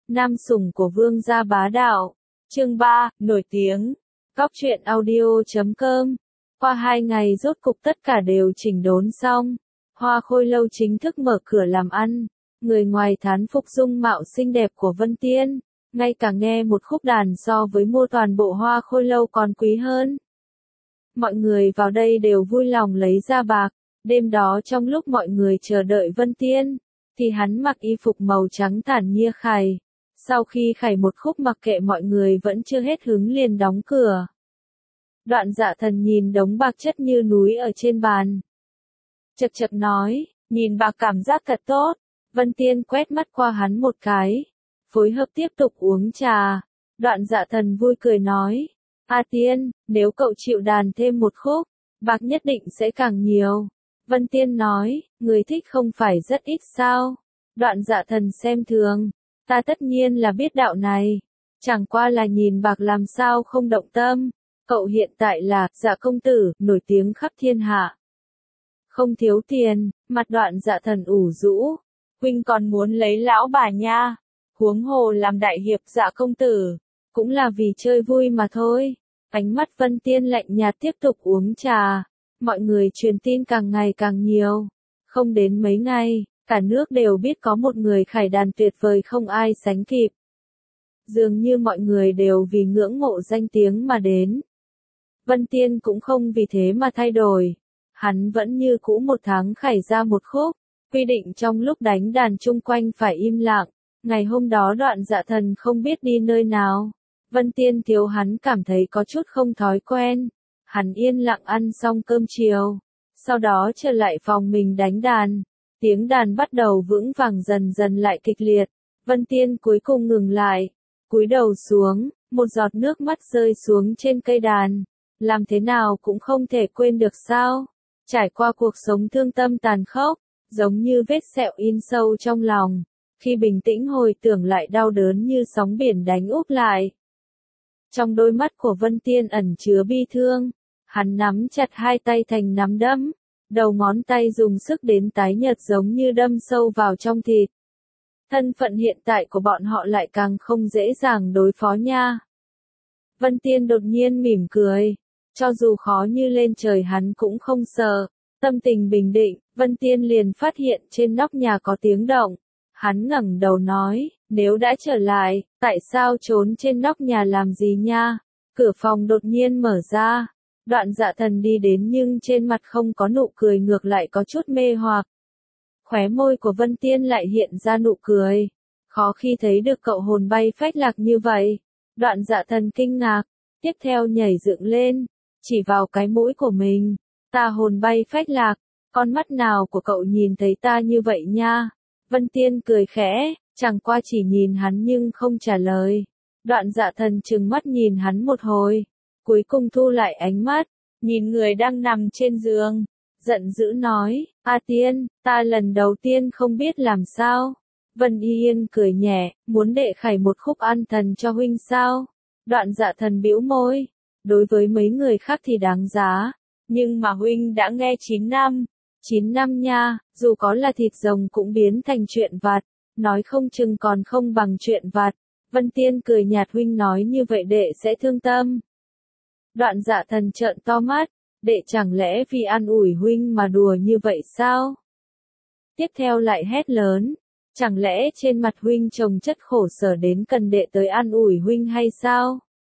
Nam sủng của vương gia bá đạo. Chương 3, nổi tiếng. Cóc truyện audio.com. Qua 2 ngày rốt cục tất cả đều chỉnh đốn xong. Hoa Khôi Lâu chính thức mở cửa làm ăn. Người ngoài thán phục dung mạo xinh đẹp của Vân Tiên. Ngay cả nghe một khúc đàn so với mua toàn bộ Hoa Khôi Lâu còn quý hơn. Mọi người vào đây đều vui lòng lấy ra bạc. Đêm đó trong lúc mọi người chờ đợi Vân Tiên, thì hắn mặc y phục màu trắng thản nhiên khải. Sau khi khải một khúc mặc kệ mọi người vẫn chưa hết hứng liền đóng cửa. Đoạn Dạ Thần nhìn đống bạc chất như núi ở trên bàn. Chật chật nói, nhìn bạc cảm giác thật tốt. Vân Tiên quét mắt qua hắn một cái. Phối hợp tiếp tục uống trà. Đoạn Dạ Thần vui cười nói, A Tiên, nếu cậu chịu đàn thêm một khúc, bạc nhất định sẽ càng nhiều. Vân Tiên nói, người thích không phải rất ít sao? Đoạn Dạ Thần xem thường, ta tất nhiên là biết đạo này. Chẳng qua là nhìn bạc làm sao không động tâm. Cậu hiện tại là Dạ công tử, nổi tiếng khắp thiên hạ. Không thiếu tiền, mặt Đoạn Dạ Thần ủ rũ. Huynh còn muốn lấy lão bà nha. Huống hồ làm đại hiệp Dạ công tử, cũng là vì chơi vui mà thôi. Ánh mắt Vân Tiên lạnh nhạt tiếp tục uống trà. Mọi người truyền tin càng ngày càng nhiều. Không đến mấy ngày, cả nước đều biết có một người khải đàn tuyệt vời không ai sánh kịp. Dường như mọi người đều vì ngưỡng mộ danh tiếng mà đến. Vân Tiên cũng không vì thế mà thay đổi. Hắn vẫn như cũ một tháng khải ra một khúc. Quy định trong lúc đánh đàn chung quanh phải im lặng. Ngày hôm đó Đoạn Dạ Thần không biết đi nơi nào. Vân Tiên thiếu hắn cảm thấy có chút không thói quen. Hắn yên lặng ăn xong cơm chiều. Sau đó trở lại phòng mình đánh đàn. Tiếng đàn bắt đầu vững vàng dần dần lại kịch liệt. Vân Tiên cuối cùng ngừng lại. Cúi đầu xuống, một giọt nước mắt rơi xuống trên cây đàn. Làm thế nào cũng không thể quên được sao. Trải qua cuộc sống thương tâm tàn khốc, giống như vết sẹo in sâu trong lòng. Khi bình tĩnh hồi tưởng lại đau đớn như sóng biển đánh úp lại. Trong đôi mắt của Vân Tiên ẩn chứa bi thương. Hắn nắm chặt hai tay thành nắm đấm. Đầu ngón tay dùng sức đến tái nhợt giống như đâm sâu vào trong thịt. Thân phận hiện tại của bọn họ lại càng không dễ dàng đối phó nha. Vân Tiên đột nhiên mỉm cười. Cho dù khó như lên trời hắn cũng không sợ. Tâm tình bình định, Vân Tiên liền phát hiện trên nóc nhà có tiếng động. Hắn ngẩng đầu nói, nếu đã trở lại, tại sao trốn trên nóc nhà làm gì nha? Cửa phòng đột nhiên mở ra. Đoạn Dạ Thần đi đến nhưng trên mặt không có nụ cười, ngược lại có chút mê hoặc. Khóe môi của Vân Tiên lại hiện ra nụ cười. Khó khi thấy được cậu hồn bay phách lạc như vậy. Đoạn Dạ Thần kinh ngạc, tiếp theo nhảy dựng lên, chỉ vào cái mũi của mình. Ta hồn bay phách lạc, con mắt nào của cậu nhìn thấy ta như vậy nha? Vân Tiên cười khẽ, chẳng qua chỉ nhìn hắn nhưng không trả lời. Đoạn Dạ Thần trừng mắt nhìn hắn một hồi. Cuối cùng thu lại ánh mắt, nhìn người đang nằm trên giường, giận dữ nói, A Tiên, ta lần đầu tiên không biết làm sao. Vân Yên cười nhẹ, muốn đệ khải một khúc an thần cho huynh sao? Đoạn Dạ Thần bĩu môi, đối với mấy người khác thì đáng giá, nhưng mà huynh đã nghe 9 năm. 9 năm nha, dù có là thịt rồng cũng biến thành chuyện vặt, nói không chừng còn không bằng chuyện vặt. Vân Tiên cười nhạt, huynh nói như vậy đệ sẽ thương tâm. Đoạn Dạ Thần trợn to mắt, đệ chẳng lẽ vì an ủi huynh mà đùa như vậy sao? Tiếp theo lại hét lớn, chẳng lẽ trên mặt huynh chồng chất khổ sở đến cần đệ tới an ủi huynh hay sao?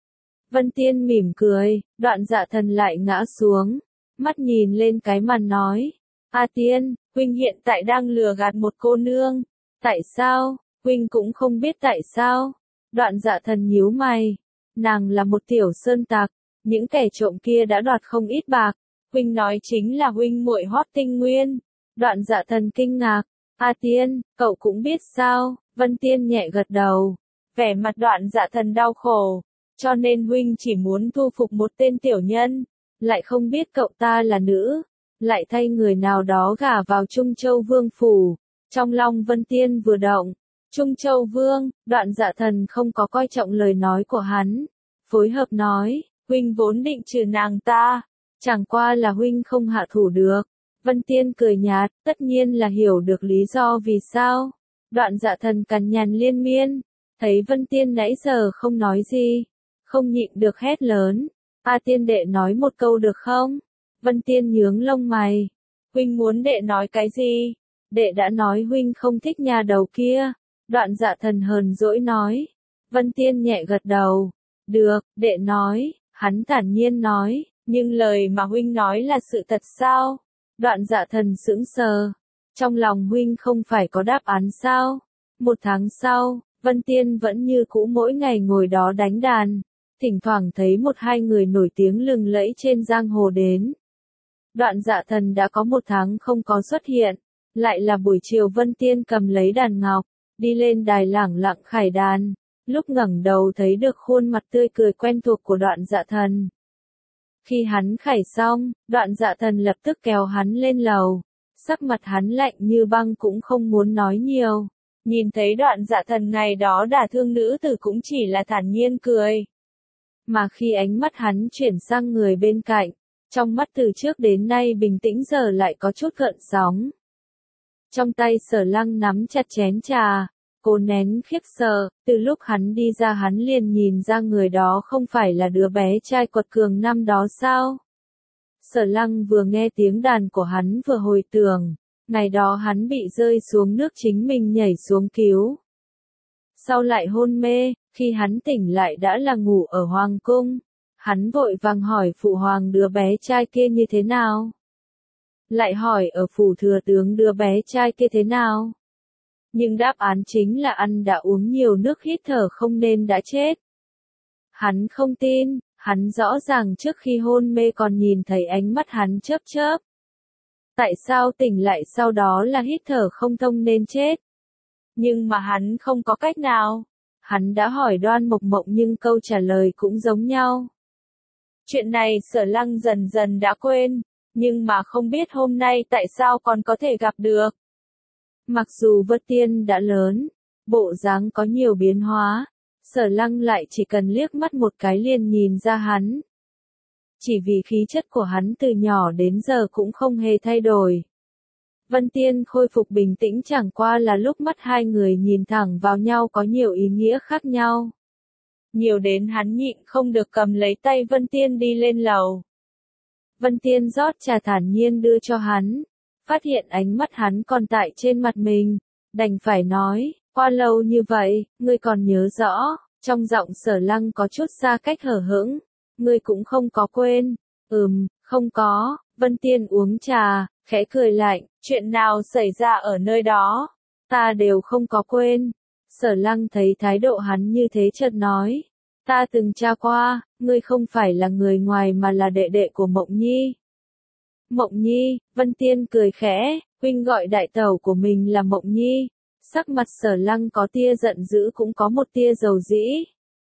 Vân Tiên mỉm cười, Đoạn Dạ Thần lại ngã xuống, mắt nhìn lên cái màn nói, A Tiên, huynh hiện tại đang lừa gạt một cô nương. Tại sao? Huynh cũng không biết tại sao. Đoạn Dạ Thần nhíu mày, nàng là một tiểu sơn tặc. Những kẻ trộm kia đã đoạt không ít bạc. Huynh nói chính là huynh muội Hoắc Tinh Nguyên. Đoạn Dạ Thần kinh ngạc. A Tiên, cậu cũng biết sao? Vân Tiên nhẹ gật đầu. Vẻ mặt Đoạn Dạ Thần đau khổ. Cho nên huynh chỉ muốn thu phục một tên tiểu nhân. Lại không biết cậu ta là nữ. Lại thay người nào đó gả vào Trung Châu Vương phủ. Trong lòng Vân Tiên vừa động. Trung Châu Vương, Đoạn Dạ Thần không có coi trọng lời nói của hắn. Phối hợp nói. Huynh vốn định trừ nàng ta, chẳng qua là huynh không hạ thủ được. Vân Tiên cười nhạt, tất nhiên là hiểu được lý do vì sao. Đoạn Dạ Thần cằn nhằn liên miên, Thấy Vân Tiên nãy giờ không nói gì, không nhịn được hét lớn, A Tiên đệ nói một câu được không? Vân Tiên nhướng lông mày, huynh muốn đệ nói cái gì? Đệ đã nói huynh không thích nhà đầu kia. Đoạn Dạ Thần hờn dỗi nói. Vân Tiên nhẹ gật đầu. Được, đệ nói, hắn thản nhiên nói, nhưng lời mà huynh nói là sự thật sao? Đoạn Dạ Thần sững sờ. Trong lòng huynh không phải có đáp án sao? Một tháng sau, Vân Tiên vẫn như cũ mỗi ngày ngồi đó đánh đàn. Thỉnh thoảng thấy một hai người nổi tiếng lừng lẫy trên giang hồ đến. Đoạn Dạ Thần đã có một tháng không có xuất hiện. Lại là buổi chiều Vân Tiên cầm lấy đàn ngọc, đi lên đài lẳng lặng khải đàn. Lúc ngẩng đầu thấy được khuôn mặt tươi cười quen thuộc của Đoạn Dạ Thần. Khi hắn khải xong, Đoạn Dạ Thần lập tức kéo hắn lên lầu. Sắc mặt hắn lạnh như băng cũng không muốn nói nhiều. Nhìn thấy Đoạn Dạ Thần ngày đó đả thương nữ tử cũng chỉ là thản nhiên cười. Mà khi ánh mắt hắn chuyển sang người bên cạnh, trong mắt từ trước đến nay bình tĩnh giờ lại có chút gợn sóng. Trong tay Sở Lăng nắm chặt chén trà, cố nén khiếp sợ, từ lúc hắn đi ra hắn liền nhìn ra người đó không phải là đứa bé trai quật cường năm đó sao. Sở Lăng vừa nghe tiếng đàn của hắn vừa hồi tưởng, ngày đó hắn bị rơi xuống nước chính mình nhảy xuống cứu. Sau lại hôn mê, khi hắn tỉnh lại đã là ngủ ở Hoàng cung. Hắn vội vàng hỏi phụ hoàng đứa bé trai kia như thế nào. Lại hỏi ở phủ thừa tướng đứa bé trai kia thế nào. Nhưng đáp án chính là ăn đã uống nhiều nước hít thở không nên đã chết. Hắn không tin, hắn rõ ràng trước khi hôn mê còn nhìn thấy ánh mắt hắn chớp chớp. Tại sao tỉnh lại sau đó là hít thở không thông nên chết? Nhưng mà hắn không có cách nào. Hắn đã hỏi Đoan Mộc Mộng nhưng câu trả lời cũng giống nhau. Chuyện này Sở Lăng dần dần đã quên, nhưng mà không biết hôm nay tại sao còn có thể gặp được. Mặc dù Vân Tiên đã lớn, bộ dáng có nhiều biến hóa, Sở Lăng lại chỉ cần liếc mắt một cái liền nhìn ra hắn. Chỉ vì khí chất của hắn từ nhỏ đến giờ cũng không hề thay đổi. Vân Tiên khôi phục bình tĩnh chẳng qua là lúc mắt hai người nhìn thẳng vào nhau có nhiều ý nghĩa khác nhau. Nhiều đến hắn nhịn không được cầm lấy tay Vân Tiên đi lên lầu. Vân Tiên rót trà thản nhiên đưa cho hắn, phát hiện ánh mắt hắn còn tại trên mặt mình, đành phải nói, qua lâu như vậy, ngươi còn nhớ rõ, trong giọng Sở Lăng có chút xa cách hở hững, ngươi cũng không có quên, không có, Vân Tiên uống trà, khẽ cười lạnh, chuyện nào xảy ra ở nơi đó, ta đều không có quên. Sở Lăng thấy thái độ hắn như thế chợt nói, ta từng tra qua, ngươi không phải là người ngoài mà là đệ đệ của Mộng Nhi. Mộng Nhi, Vân Tiên cười khẽ, huynh gọi đại tẩu của mình là Mộng Nhi. Sắc mặt Sở Lăng có tia giận dữ cũng có một tia dầu dĩ.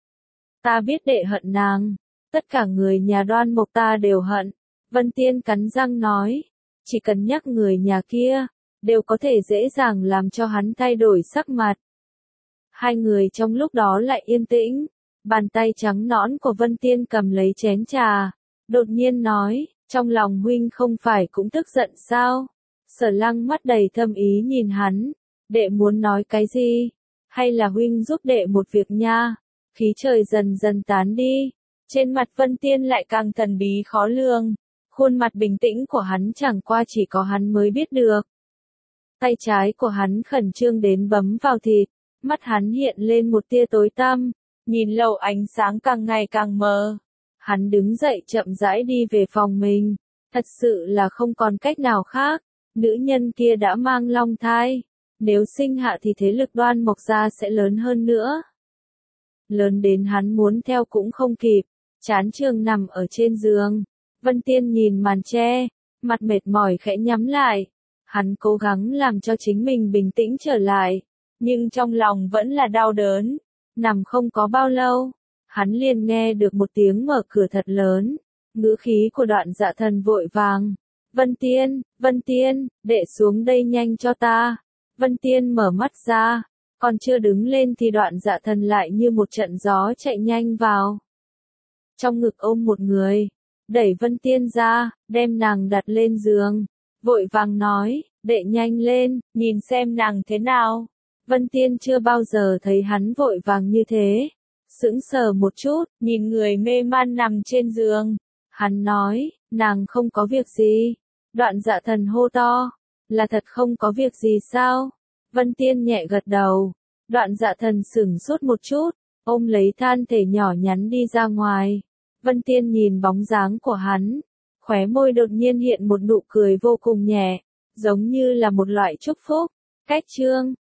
Ta biết đệ hận nàng, tất cả người nhà Đoan Mộc ta đều hận. Vân Tiên cắn răng nói, chỉ cần nhắc người nhà kia, đều có thể dễ dàng làm cho hắn thay đổi sắc mặt. Hai người trong lúc đó lại yên tĩnh, bàn tay trắng nõn của Vân Tiên cầm lấy chén trà, đột nhiên nói, trong lòng huynh không phải cũng tức giận sao? Sở Lăng mắt đầy thâm ý nhìn hắn, đệ muốn nói cái gì? Hay là huynh giúp đệ một việc nha? Khí trời dần dần tán đi, trên mặt Vân Tiên lại càng thần bí khó lường, khuôn mặt bình tĩnh của hắn chẳng qua chỉ có hắn mới biết được. Tay trái của hắn khẩn trương đến bấm vào thịt, mắt hắn hiện lên một tia tối tăm, nhìn lầu ánh sáng càng ngày càng mờ. Hắn đứng dậy chậm rãi đi về phòng mình, thật sự là không còn cách nào khác, nữ nhân kia đã mang long thai, nếu sinh hạ thì thế lực Đoan Mộc gia sẽ lớn hơn nữa. Lớn đến hắn muốn theo cũng không kịp, chán trường nằm ở trên giường, Vân Tiên nhìn màn tre, mặt mệt mỏi khẽ nhắm lại, hắn cố gắng làm cho chính mình bình tĩnh trở lại, nhưng trong lòng vẫn là đau đớn, nằm không có bao lâu. Hắn liền nghe được một tiếng mở cửa thật lớn, ngữ khí của Đoạn Dạ Thần vội vàng. Vân Tiên, đệ xuống đây nhanh cho ta. Vân Tiên mở mắt ra, còn chưa đứng lên thì Đoạn Dạ Thần lại như một trận gió chạy nhanh vào. Trong ngực ôm một người, đẩy Vân Tiên ra, đem nàng đặt lên giường, vội vàng nói, đệ nhanh lên, nhìn xem nàng thế nào. Vân Tiên chưa bao giờ thấy hắn vội vàng như thế. Sững sờ một chút, nhìn người mê man nằm trên giường. Hắn nói, nàng không có việc gì. Đoạn Dạ Thần hô to, là thật không có việc gì sao? Vân Tiên nhẹ gật đầu. Đoạn Dạ Thần sửng sốt một chút, ôm lấy than thể nhỏ nhắn đi ra ngoài. Vân Tiên nhìn bóng dáng của hắn, khóe môi đột nhiên hiện một nụ cười vô cùng nhẹ, giống như là một loại chúc phúc. Cách chương